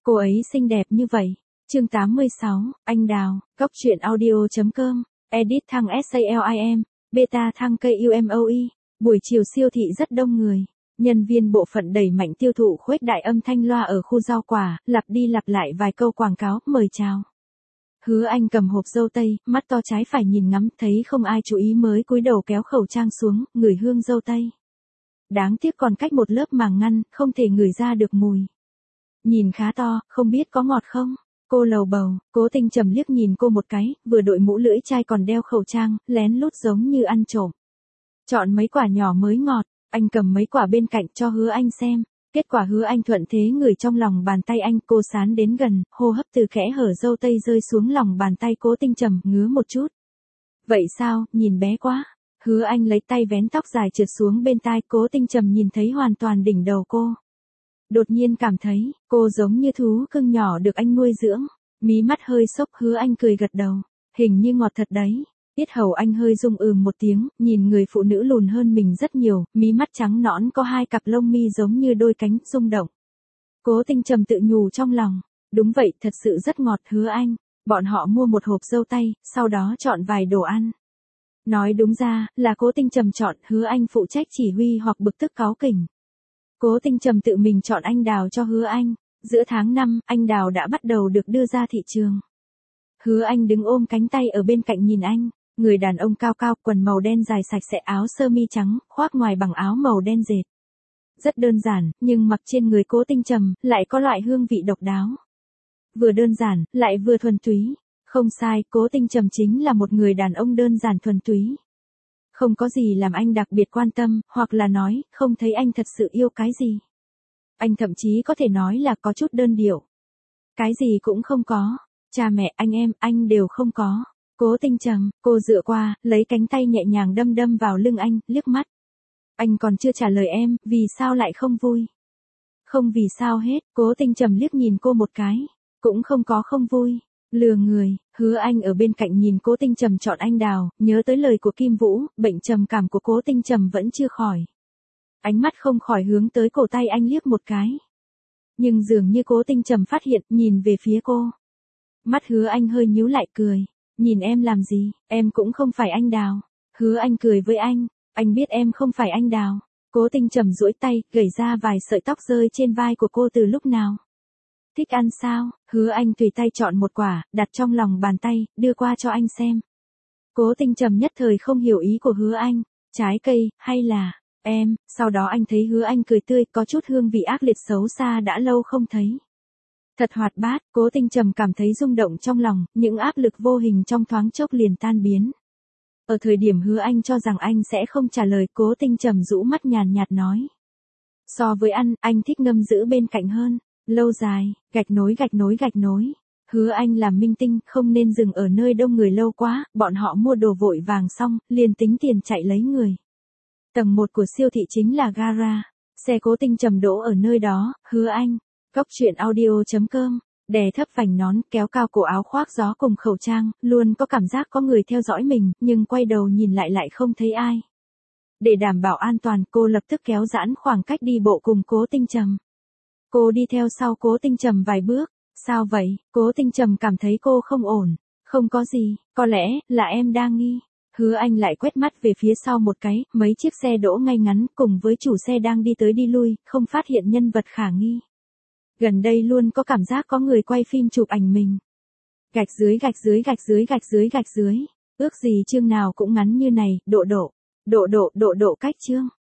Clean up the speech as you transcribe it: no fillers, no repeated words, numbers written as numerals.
Cô ấy xinh đẹp như vậy. Chương 86, anh Đào, Góc truyện audio.com, edit thăng SALIM, beta thăng KUMOE. Buổi chiều siêu thị rất đông người. Nhân viên bộ phận đẩy mạnh tiêu thụ khuếch đại âm thanh loa ở khu rau quả, lặp đi lặp lại vài câu quảng cáo, mời chào. Hứa Anh cầm hộp dâu tây, mắt to trái phải nhìn ngắm, thấy không ai chú ý mới cúi đầu kéo khẩu trang xuống, ngửi hương dâu tây. Đáng tiếc còn cách một lớp màng ngăn, không thể ngửi ra được mùi. Nhìn khá to, không biết có ngọt không? Cô lầu bầu. Cố Tinh Trầm liếc nhìn cô một cái, vừa đội mũ lưỡi chai còn đeo khẩu trang, lén lút giống như ăn trộm. Chọn mấy quả nhỏ mới ngọt, anh cầm mấy quả bên cạnh cho Hứa Anh xem. Kết quả Hứa Anh thuận thế ngửi trong lòng bàn tay anh, cô sán đến gần, hô hấp từ kẽ hở dâu tây rơi xuống lòng bàn tay Cố Tinh Trầm, ngứa một chút. Vậy sao, nhìn bé quá. Hứa Anh lấy tay vén tóc dài trượt xuống bên tai, Cố Tinh Trầm nhìn thấy hoàn toàn đỉnh đầu cô. Đột nhiên cảm thấy, cô giống như thú cưng nhỏ được anh nuôi dưỡng. Mí mắt hơi xốc, Hứa Anh cười gật đầu. Hình như ngọt thật đấy. Yết hầu anh hơi rung một tiếng, nhìn người phụ nữ lùn hơn mình rất nhiều, mí mắt trắng nõn có hai cặp lông mi giống như đôi cánh, rung động. Cố Tinh Trầm tự nhủ trong lòng. Đúng vậy, thật sự rất ngọt. Hứa Anh. Bọn họ mua một hộp dâu tây, sau đó chọn vài đồ ăn. Nói đúng ra, là Cố Tinh Trầm chọn, Hứa Anh phụ trách chỉ huy hoặc bực tức cáu kỉnh. Cố Tinh Trầm tự mình chọn anh đào cho Hứa Anh. Giữa tháng 5, anh đào đã bắt đầu được đưa ra thị trường. Hứa Anh đứng ôm cánh tay ở bên cạnh nhìn anh. Người đàn ông cao cao, quần màu đen dài sạch sẽ, áo sơ mi trắng, khoác ngoài bằng áo màu đen dệt. Rất đơn giản, nhưng mặc trên người Cố Tinh Trầm, lại có loại hương vị độc đáo. Vừa đơn giản, lại vừa thuần túy. Không sai, Cố Tinh Trầm chính là một người đàn ông đơn giản thuần túy. Không có gì làm anh đặc biệt quan tâm, hoặc là nói, không thấy anh thật sự yêu cái gì. Anh thậm chí có thể nói là có chút đơn điệu. Cái gì cũng không có. Cha mẹ, anh em, anh đều không có. Cố Tinh Trầm, cô dựa qua, lấy cánh tay nhẹ nhàng đâm vào lưng anh, liếc mắt. Anh còn chưa trả lời em, vì sao lại không vui? Không vì sao hết, Cố Tinh Trầm liếc nhìn cô một cái. Cũng không có không vui. Lừa người. Hứa Anh ở bên cạnh nhìn Cố Tinh Trầm chọn anh đào, nhớ tới lời của Kim Vũ, bệnh trầm cảm của Cố Tinh Trầm vẫn chưa khỏi. Ánh mắt không khỏi hướng tới cổ tay anh liếc một cái. Nhưng dường như Cố Tinh Trầm phát hiện, nhìn về phía cô. Mắt Hứa Anh hơi nhíu lại, cười. Nhìn em làm gì, em cũng không phải anh đào. Hứa Anh cười với anh biết em không phải anh đào. Cố Tinh Trầm duỗi tay, gẩy ra vài sợi tóc rơi trên vai của cô từ lúc nào. Thích ăn sao? Hứa Anh tùy tay chọn một quả, đặt trong lòng bàn tay, đưa qua cho anh xem. Cố Tinh Trầm nhất thời không hiểu ý của Hứa Anh. Trái cây, hay là em? Sau đó anh thấy Hứa Anh cười tươi, có chút hương vị ác liệt xấu xa đã lâu không thấy. Thật hoạt bát. Cố Tinh Trầm cảm thấy rung động trong lòng, những áp lực vô hình trong thoáng chốc liền tan biến. Ở thời điểm Hứa Anh cho rằng anh sẽ không trả lời, Cố Tinh Trầm rũ mắt nhàn nhạt nói. So với ăn, anh thích ngâm giữ bên cạnh hơn. Lâu dài, gạch nối. Hứa Anh làm minh tinh, không nên dừng ở nơi đông người lâu quá, bọn họ mua đồ vội vàng xong, liền tính tiền chạy lấy người. Tầng 1 của siêu thị chính là gara. Xe Cố Tinh Trầm đỗ ở nơi đó. Hứa Anh. Góc truyện audio.com, đè thấp vành nón, kéo cao cổ áo khoác gió cùng khẩu trang, luôn có cảm giác có người theo dõi mình, nhưng quay đầu nhìn lại không thấy ai. Để đảm bảo an toàn, cô lập tức kéo giãn khoảng cách đi bộ cùng Cố Tinh Trầm. Cô đi theo sau Cố Tinh Trầm vài bước. Sao vậy? Cố Tinh Trầm cảm thấy cô không ổn. Không có gì, có lẽ là em đang nghi. Hứa Anh lại quét mắt về phía sau một cái, mấy chiếc xe đỗ ngay ngắn, cùng với chủ xe đang đi tới đi lui, không phát hiện nhân vật khả nghi. Gần đây luôn có cảm giác có người quay phim chụp ảnh mình. Gạch dưới. Ước gì chương nào cũng ngắn như này, độ cách chương.